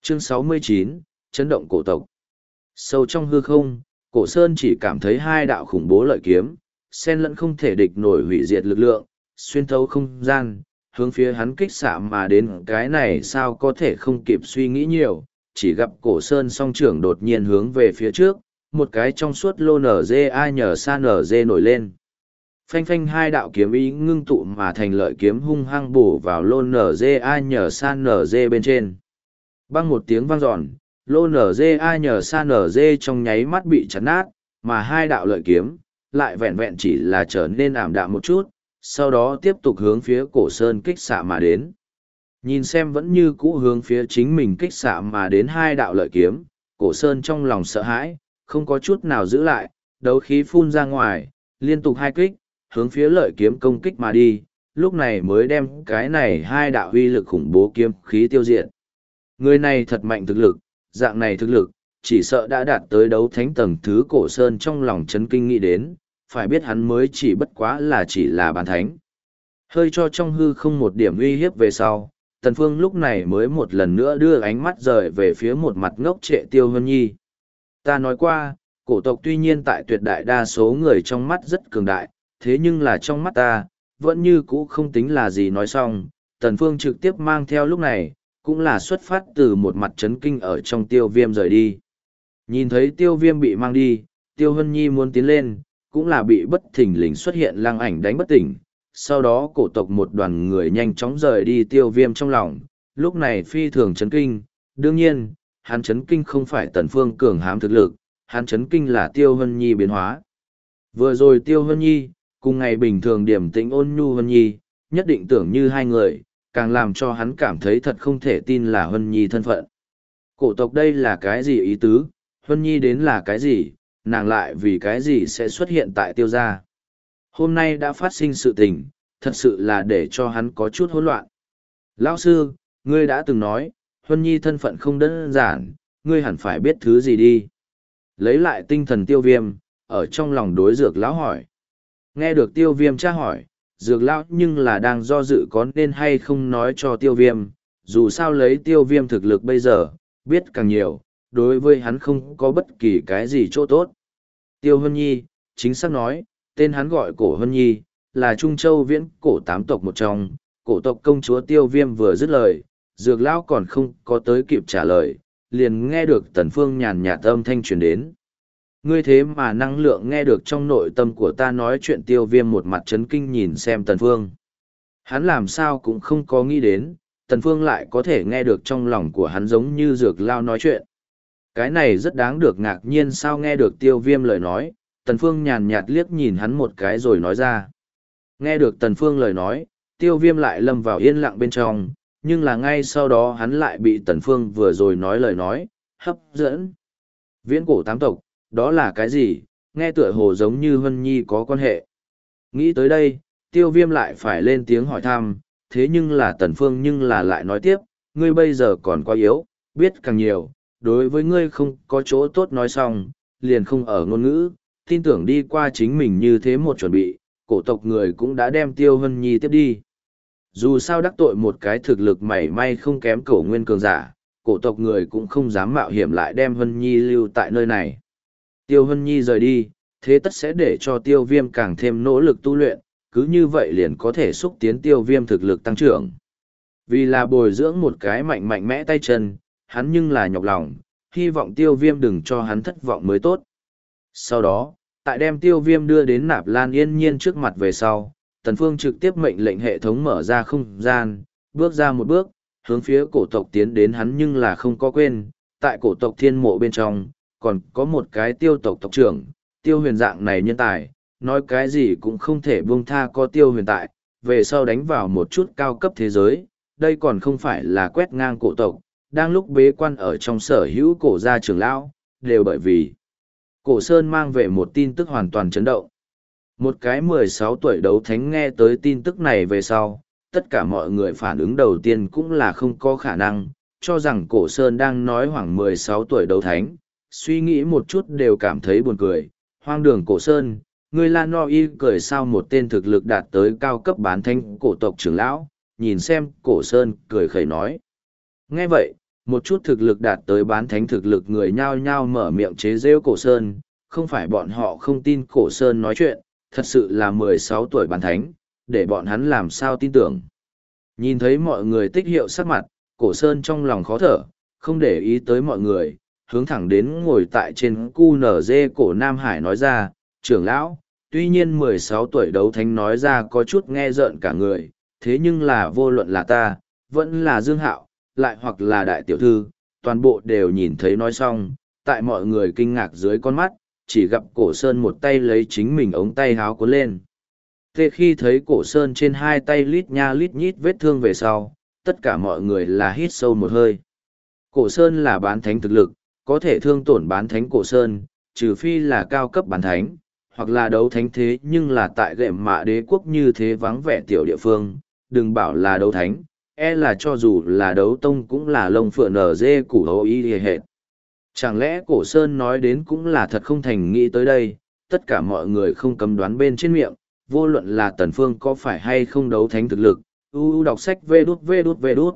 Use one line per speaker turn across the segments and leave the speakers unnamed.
Chương 69, chấn động cổ tộc. Sâu trong hư không, cổ sơn chỉ cảm thấy hai đạo khủng bố lợi kiếm, xen lẫn không thể địch nổi hủy diệt lực lượng, xuyên thấu không gian, hướng phía hắn kích xạ mà đến. Cái này sao có thể không kịp suy nghĩ nhiều, chỉ gặp cổ sơn song trưởng đột nhiên hướng về phía trước, một cái trong suốt lô NGA nhờ sa NG nổi lên. Phanh phanh hai đạo kiếm ý ngưng tụ mà thành lợi kiếm hung hăng bổ vào lô NGA nhờ sa NG bên trên. Băng một tiếng vang dọn, lô NGA nhờ sa NG trong nháy mắt bị chặt nát, mà hai đạo lợi kiếm lại vẹn vẹn chỉ là trở nên ảm đạm một chút, sau đó tiếp tục hướng phía cổ sơn kích xạ mà đến. Nhìn xem vẫn như cũ hướng phía chính mình kích xạ mà đến hai đạo lợi kiếm, cổ sơn trong lòng sợ hãi, không có chút nào giữ lại, đấu khí phun ra ngoài, liên tục hai kích, hướng phía lợi kiếm công kích mà đi, lúc này mới đem cái này hai đạo huy lực khủng bố kiếm khí tiêu diệt. Người này thật mạnh thực lực, dạng này thực lực, chỉ sợ đã đạt tới đấu thánh tầng thứ. Cổ sơn trong lòng chấn kinh nghĩ đến, phải biết hắn mới chỉ bất quá là chỉ là bán thánh. Hơi cho trong hư không một điểm uy hiếp về sau, Tần Phương lúc này mới một lần nữa đưa ánh mắt rời về phía một mặt ngốc trệ Tiêu Hân Nhi. Ta nói qua, cổ tộc tuy nhiên tại tuyệt đại đa số người trong mắt rất cường đại, thế nhưng là trong mắt ta, vẫn như cũ không tính là gì. Nói xong, Tần Phương trực tiếp mang theo lúc này, cũng là xuất phát từ một mặt chấn kinh ở trong Tiêu Viêm rời đi. Nhìn thấy Tiêu Viêm bị mang đi, Tiêu Hân Nhi muốn tiến lên, cũng là bị bất thình lình xuất hiện Lăng Ảnh đánh bất tỉnh. Sau đó cổ tộc một đoàn người nhanh chóng rời đi. Tiêu Viêm trong lòng, lúc này phi thường chấn kinh. Đương nhiên, hắn chấn kinh không phải Tần Phương cường hãm thực lực, hắn chấn kinh là Tiêu Hân Nhi biến hóa. Vừa rồi Tiêu Hân Nhi, cùng ngày bình thường điềm tĩnh ôn nhu Hân Nhi, nhất định tưởng như hai người, càng làm cho hắn cảm thấy thật không thể tin là Hân Nhi thân phận. Cổ tộc đây là cái gì ý tứ, Hân Nhi đến là cái gì, nàng lại vì cái gì sẽ xuất hiện tại Tiêu gia. Hôm nay đã phát sinh sự tình, thật sự là để cho hắn có chút hỗn loạn. Lão sư, ngươi đã từng nói, Hân Nhi thân phận không đơn giản, ngươi hẳn phải biết thứ gì đi. Lấy lại tinh thần Tiêu Viêm, ở trong lòng đối Dược lão hỏi. Nghe được Tiêu Viêm tra hỏi, Dược lão nhưng là đang do dự có nên hay không nói cho Tiêu Viêm, dù sao lấy Tiêu Viêm thực lực bây giờ, biết càng nhiều, đối với hắn không có bất kỳ cái gì chỗ tốt. Tiêu Hân Nhi, chính xác nói, tên hắn gọi Cổ Hân Nhi, là Trung Châu viễn cổ tám tộc một trong, cổ tộc công chúa. Tiêu Viêm vừa dứt lời, Dược lão còn không có tới kịp trả lời, liền nghe được Tần Phương nhàn nhạt âm thanh truyền đến. Ngươi thế mà năng lượng nghe được trong nội tâm của ta nói chuyện. Tiêu Viêm một mặt chấn kinh nhìn xem Tần Phương. Hắn làm sao cũng không có nghĩ đến, Tần Phương lại có thể nghe được trong lòng của hắn giống như Dược lão nói chuyện. Cái này rất đáng được ngạc nhiên. Sao nghe được Tiêu Viêm lời nói, Tần Phương nhàn nhạt liếc nhìn hắn một cái rồi nói ra. Nghe được Tần Phương lời nói, Tiêu Viêm lại lâm vào yên lặng bên trong, nhưng là ngay sau đó hắn lại bị Tần Phương vừa rồi nói lời nói hấp dẫn. Viễn cổ tám tộc, đó là cái gì? Nghe tựa hồ giống như Hân Nhi có quan hệ. Nghĩ tới đây, Tiêu Viêm lại phải lên tiếng hỏi thăm, thế nhưng là Tần Phương nhưng là lại nói tiếp, ngươi bây giờ còn quá yếu, biết càng nhiều, đối với ngươi không có chỗ tốt. Nói xong, liền không ở ngôn ngữ, tin tưởng đi qua chính mình như thế một chuẩn bị, cổ tộc người cũng đã đem Tiêu Hân Nhi tiếp đi. Dù sao đắc tội một cái thực lực mảy may không kém cổ nguyên cường giả, cổ tộc người cũng không dám mạo hiểm lại đem Hân Nhi lưu tại nơi này. Tiêu Hân Nhi rời đi, thế tất sẽ để cho Tiêu Viêm càng thêm nỗ lực tu luyện, cứ như vậy liền có thể xúc tiến Tiêu Viêm thực lực tăng trưởng. Vì là bồi dưỡng một cái mạnh mẽ tay chân, hắn nhưng là nhọc lòng, hy vọng Tiêu Viêm đừng cho hắn thất vọng mới tốt. Sau đó, tại đem Tiêu Viêm đưa đến Nạp Lan Yên Nhiên trước mặt về sau, Tần Phương trực tiếp mệnh lệnh hệ thống mở ra không gian, bước ra một bước, hướng phía cổ tộc tiến đến. Hắn nhưng là không có quên, tại cổ tộc thiên mộ bên trong, còn có một cái Tiêu tộc tộc trưởng, Tiêu Huyền dạng này nhân tài, nói cái gì cũng không thể buông tha. Có Tiêu Huyền tại, về sau đánh vào một chút cao cấp thế giới, đây còn không phải là quét ngang cổ tộc. Đang lúc bế quan ở trong sở hữu cổ gia trưởng lão, đều bởi vì Cổ Sơn mang về một tin tức hoàn toàn chấn động. Một cái 16 tuổi đấu thánh nghe tới tin tức này về sau, tất cả mọi người phản ứng đầu tiên cũng là không có khả năng, cho rằng Cổ Sơn đang nói khoảng 16 tuổi đấu thánh, suy nghĩ một chút đều cảm thấy buồn cười. Hoang đường Cổ Sơn, ngươi là no y cười sao? Một tên thực lực đạt tới cao cấp bán thánh cổ tộc trưởng lão, nhìn xem Cổ Sơn cười khẩy nói. Nghe vậy, Một chút thực lực đạt tới bán thánh thực lực người nhao nhao mở miệng chế rêu Cổ Sơn, không phải bọn họ không tin Cổ Sơn nói chuyện, thật sự là 16 tuổi bán thánh, để bọn hắn làm sao tin tưởng. Nhìn thấy mọi người tích hiệu sắc mặt, Cổ Sơn trong lòng khó thở, không để ý tới mọi người, hướng thẳng đến ngồi tại trên cu nở dê cổ Nam Hải nói ra, trưởng lão, tuy nhiên 16 tuổi đấu thánh nói ra có chút nghe rợn cả người, thế nhưng là vô luận là ta, vẫn là Dương Hạo, lại hoặc là đại tiểu thư, toàn bộ đều nhìn thấy nói xong, tại mọi người kinh ngạc dưới con mắt, chỉ gặp Cổ Sơn một tay lấy chính mình ống tay háo cuốn lên. Thế khi thấy Cổ Sơn trên hai tay lít nha lít nhít vết thương về sau, tất cả mọi người là hít sâu một hơi. Cổ Sơn là bán thánh thực lực, có thể thương tổn bán thánh Cổ Sơn, trừ phi là cao cấp bán thánh, hoặc là đấu thánh thế nhưng là tại gệm mạ đế quốc như thế vắng vẻ tiểu địa phương, đừng bảo là đấu thánh, là cho dù là đấu tông cũng là lông phượng nở dê củ hấu y hệt. Chẳng lẽ Cổ Sơn nói đến cũng là thật không thành nghĩ tới đây, tất cả mọi người không cấm đoán bên trên miệng, vô luận là Tần Phương có phải hay không đấu thánh thực lực, đọc sách vê đút.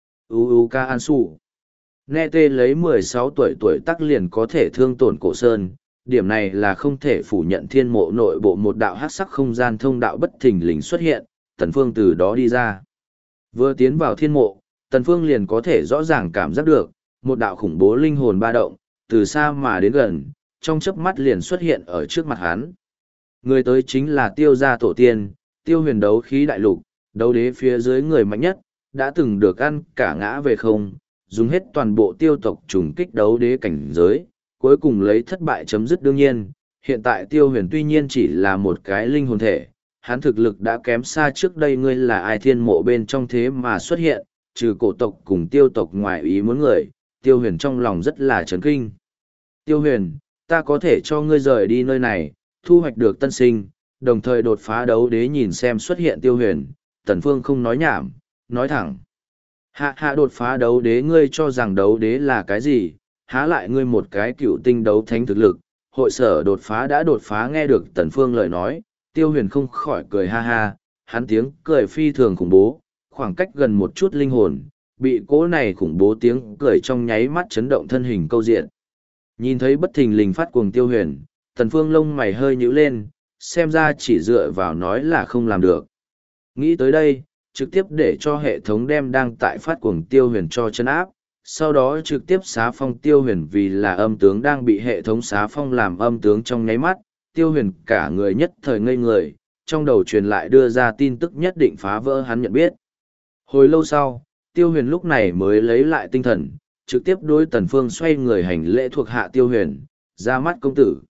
Ca An Sủ. Nghe tê lấy 16 tuổi tắc liền có thể thương tổn Cổ Sơn, điểm này là không thể phủ nhận thiên mộ nội bộ một đạo hắc sắc không gian thông đạo bất thình lình xuất hiện, Tần Phương từ đó đi ra. Vừa tiến vào thiên mộ, Tần Phương liền có thể rõ ràng cảm giác được, một đạo khủng bố linh hồn ba động, từ xa mà đến gần, trong chớp mắt liền xuất hiện ở trước mặt hắn. Người tới chính là Tiêu gia tổ tiên, Tiêu Huyền đấu khí đại lục, đấu đế phía dưới người mạnh nhất, đã từng được ăn cả ngã về không, dùng hết toàn bộ tiêu tộc trùng kích đấu đế cảnh giới, cuối cùng lấy thất bại chấm dứt đương nhiên. Hiện tại Tiêu Huyền tuy nhiên chỉ là một cái linh hồn thể, hắn thực lực đã kém xa trước đây ngươi là ai thiên mộ bên trong thế mà xuất hiện, trừ cổ tộc cùng tiêu tộc ngoài ý muốn người, Tiêu Huyền trong lòng rất là chấn kinh. Tiêu Huyền, ta có thể cho ngươi rời đi nơi này, thu hoạch được tân sinh, đồng thời đột phá đấu đế nhìn xem xuất hiện Tiêu Huyền, Tần Phương không nói nhảm, nói thẳng. Hạ đột phá đấu đế ngươi cho rằng đấu đế là cái gì, há lại ngươi một cái cựu tinh đấu thánh thực lực, hội sở đột phá đã đột phá nghe được Tần Phương lời nói, Tiêu Huyền không khỏi cười ha ha, hắn tiếng cười phi thường khủng bố, khoảng cách gần một chút linh hồn, bị cỗ này khủng bố tiếng cười trong nháy mắt chấn động thân hình câu diện. Nhìn thấy bất thình lình phát cuồng Tiêu Huyền, Tần Phương lông mày hơi nhíu lên, xem ra chỉ dựa vào nói là không làm được. Nghĩ tới đây, trực tiếp để cho hệ thống đem đang tại phát cuồng Tiêu Huyền cho chân áp, sau đó trực tiếp xá phong Tiêu Huyền vì là âm tướng đang bị hệ thống xá phong làm âm tướng trong nháy mắt, Tiêu Huyền cả người nhất thời ngây người, trong đầu truyền lại đưa ra tin tức nhất định phá vỡ hắn nhận biết. Hồi lâu sau, Tiêu Huyền lúc này mới lấy lại tinh thần, trực tiếp đối Tần Phương xoay người hành lễ thuộc hạ Tiêu Huyền, ra mắt công tử.